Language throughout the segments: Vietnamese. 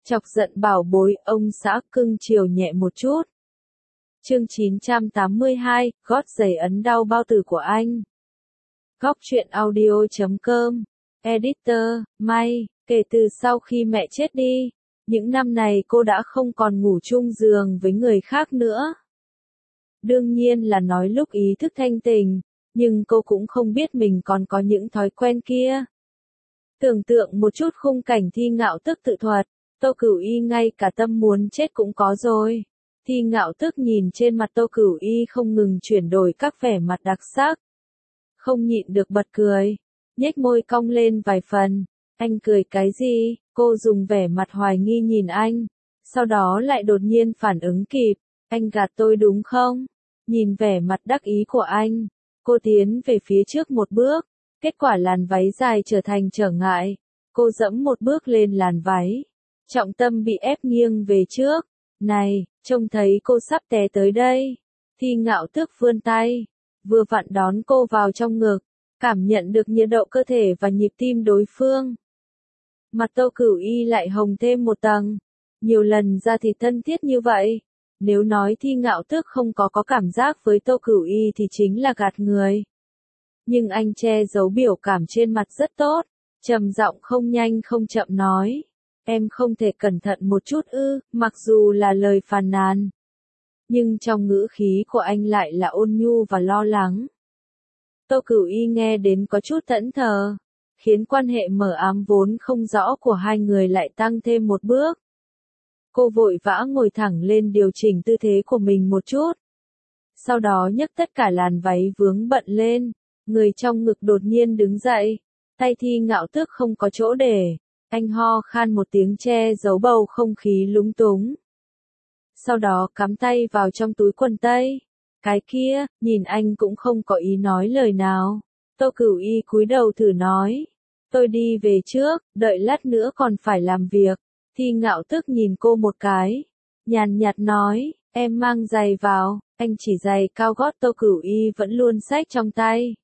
Chọc giận bảo bối, ông xã cưng chiều nhẹ một chút. Chương 982, gót giày ấn đau bao tử của anh. Góc truyện audio.com. Editor, May. Kể từ sau khi mẹ chết đi, những năm này cô đã không còn ngủ chung giường với người khác nữa. Đương nhiên là nói lúc ý thức thanh tỉnh, nhưng cô cũng không biết mình còn có những thói quen kia. Tưởng tượng một chút khung cảnh Thi Ngạo Tức tự thuật, Tô Cửu Y ngay cả tâm muốn chết cũng có rồi. Thi Ngạo Tức nhìn trên mặt Tô Cửu Y không ngừng chuyển đổi các vẻ mặt đặc sắc. Không nhịn được bật cười, nhếch môi cong lên vài phần. Anh cười cái gì? Cô dùng vẻ mặt hoài nghi nhìn anh, sau đó lại đột nhiên phản ứng kịp. Anh gạt tôi đúng không? Nhìn vẻ mặt đắc ý của anh, cô tiến về phía trước một bước, kết quả làn váy dài trở thành trở ngại. Cô dẫm một bước lên làn váy, trọng tâm bị ép nghiêng về trước. Này, trông thấy cô sắp té tới đây. Thi Ngạo Tức vươn tay, vừa vặn đón cô vào trong ngực, cảm nhận được nhiệt độ cơ thể và nhịp tim đối phương. Mặt Tô Cửu Y lại hồng thêm một tầng. Nhiều lần ra thì thân thiết như vậy. Nếu nói Thi Ngạo Tức không có cảm giác với Tô Cửu Y thì chính là gạt người. Nhưng anh che giấu biểu cảm trên mặt rất tốt, trầm giọng không nhanh không chậm nói. Em không thể cẩn thận một chút ư? Mặc dù là lời phàn nàn, nhưng trong ngữ khí của anh lại là ôn nhu và lo lắng. Tô Cửu Y nghe đến có chút thẫn thờ, khiến quan hệ mờ ám vốn không rõ của hai người lại tăng thêm một bước. Cô vội vã ngồi thẳng lên điều chỉnh tư thế của mình một chút. Sau đó nhấc tất cả làn váy vướng bận lên, người trong ngực đột nhiên đứng dậy, tay Thi Ngạo Tức không có chỗ để. Anh ho khan một tiếng che giấu bầu không khí lúng túng. Sau đó cắm tay vào trong túi quần tây. Cái kia, nhìn anh cũng không có ý nói lời nào. Tô Cửu Y cúi đầu thử nói. Tôi đi về trước, đợi lát nữa còn phải làm việc. Thi Ngạo Tức nhìn cô một cái, nhàn nhạt nói, em mang giày vào. Anh chỉ giày cao gót Tô Cửu Y vẫn luôn xách trong tay.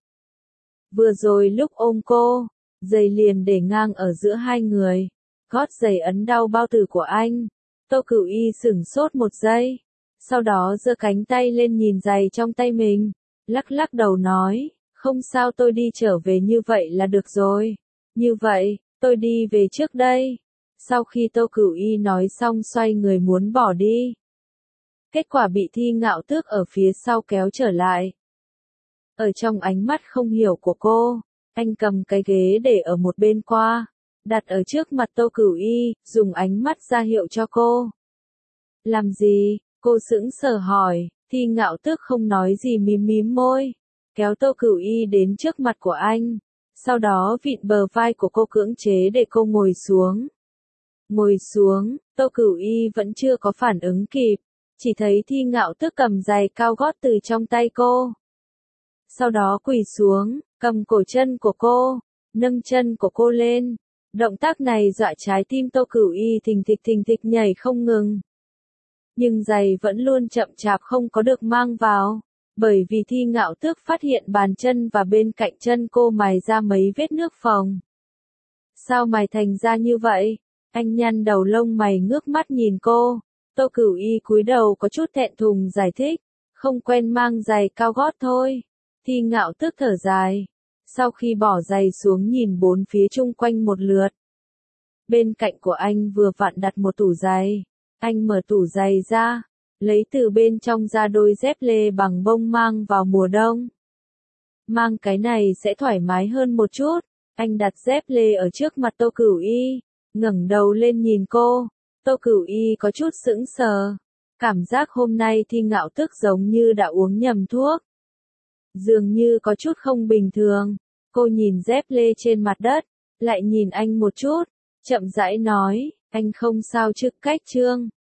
Vừa rồi lúc ôm cô, giày liền để ngang ở giữa hai người. Gót giày ấn đau bao tử của anh. Tô Cửu Y sửng sốt một giây, sau đó giơ cánh tay lên nhìn giày trong tay mình, lắc lắc đầu nói, không sao, tôi đi trở về như vậy là được rồi. Như vậy, tôi đi về trước đây. Sau khi Tô Cửu Y nói xong xoay người muốn bỏ đi. Kết quả bị Thi Ngạo Tước ở phía sau kéo trở lại. Ở trong ánh mắt không hiểu của cô, anh cầm cái ghế để ở một bên qua, đặt ở trước mặt Tô Cửu Y, dùng ánh mắt ra hiệu cho cô. Làm gì? Cô sững sờ hỏi. Thi Ngạo Tước không nói gì, mím mím môi, kéo Tô Cửu Y đến trước mặt của anh, sau đó vịn bờ vai của cô cưỡng chế để cô ngồi xuống. Ngồi xuống, Tô Cửu Y vẫn chưa có phản ứng kịp, chỉ thấy Thi Ngạo Tước cầm giày cao gót từ trong tay cô. Sau đó quỳ xuống, cầm cổ chân của cô, nâng chân của cô lên. Động tác này dọa trái tim Tô Cửu Y thình thịch nhảy không ngừng. Nhưng giày vẫn luôn chậm chạp không có được mang vào, bởi vì Thi Ngạo Tước phát hiện bàn chân và bên cạnh chân cô mài ra mấy vết nước phồng. Sao mài thành ra như vậy? Anh nhăn đầu lông mày ngước mắt nhìn cô. Tô Cửu Y cúi đầu có chút thẹn thùng giải thích, không quen mang giày cao gót thôi. Thi Ngạo Tước thở dài, sau khi bỏ giày xuống nhìn bốn phía chung quanh một lượt. Bên cạnh của anh vừa vặn đặt một tủ giày. Anh mở tủ giày ra, lấy từ bên trong ra đôi dép lê bằng bông mang vào mùa đông. Mang cái này sẽ thoải mái hơn một chút. Anh đặt dép lê ở trước mặt Tô Cửu Y, ngẩng đầu lên nhìn cô. Tô Cửu Y có chút sững sờ, cảm giác hôm nay Thi Ngạo Tước giống như đã uống nhầm thuốc. Dường như có chút không bình thường. Cô nhìn dép lê trên mặt đất, lại nhìn anh một chút, chậm rãi nói, anh không sao chứ? Cách Trương.